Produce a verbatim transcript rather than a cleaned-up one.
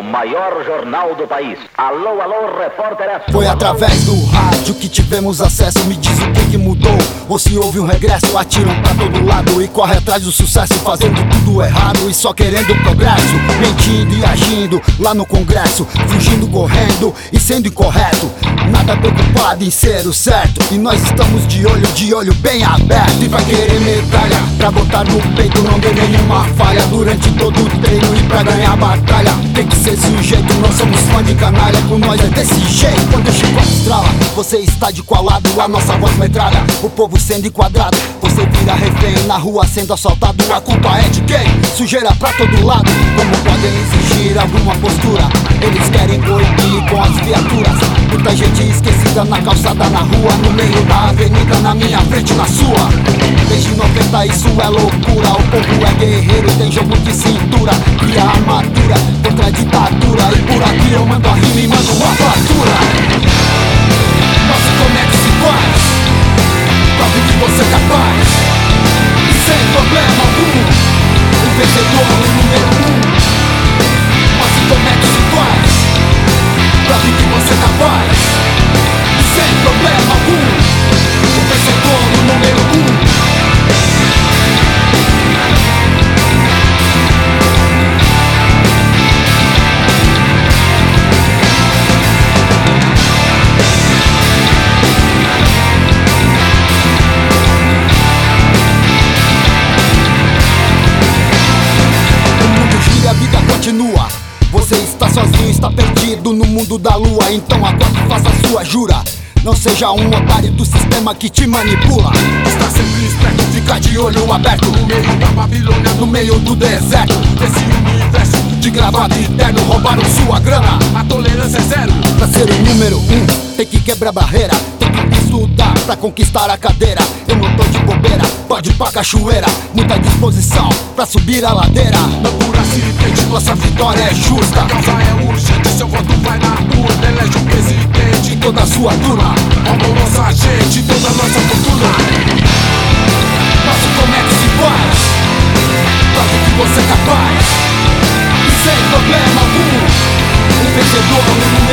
maior jornal do país. Alô, alô, repórter é sua. Foi através do rádio que tivemos acesso. Me diz o que que mudou, ou se houve um regresso. Atiram pra todo lado e corre atrás do sucesso, fazendo tudo errado e só querendo progresso. Mentindo e agindo lá no congresso, fugindo, correndo e sendo incorreto. Nada preocupado em ser o certo, e nós estamos de olho, de olho bem aberto. E vai querer medalha pra botar no peito, não dê nenhuma falha durante todo o treino. E pra ganhar batalha tem que ser sujeito, nós somos fã de canalha, com nós é desse jeito. Quando eu chego a estrala, você está de qual lado? A nossa voz metralha, o povo sendo enquadrado. Você vira refém na rua sendo assaltado. A culpa é de quem? Sujeira pra todo lado. Como podem exigir alguma postura? Eles querem proibir com as viaturas. Muita gente esquecida na calçada, na rua, no meio da avenida, na minha frente, na sua. Desde noventa isso é loucura. O povo é guerreiro, tem jogo de cintura. Cria armadura contra a ditadura. E por aqui eu mando a rima e mando uma fatura. Mas como é que se faz? Prove que você é capaz. E sem problema algum, o vencedor é o número um. Mas como é que se faz? Prove que você é capaz. E sem problema algum, o vencedor é o número um. Continua. Você está sozinho, está perdido no mundo da lua. Então agora faça a sua jura. Não seja um otário do sistema que te manipula. Está sempre esperto, fica de olho aberto. No meio da Babilônia, no meio do deserto. Desse universo de gravata e terno, roubaram sua grana. A tolerância é zero. Pra ser o número um, tem que quebrar barreira. Tem que estudar pra conquistar a cadeira. Eu não tô de bobeira, pode ir pra cachoeira. Muita disposição pra subir a ladeira. Não por acidente, nossa vitória é justa. A causa é urgente, seu voto vai na urna. Elege um presidente e toda a sua turma. Roubou nossa gente, toda a nossa fortuna. Mas como é que se faz? Prove que você é capaz. E sem problema algum, o vencedor no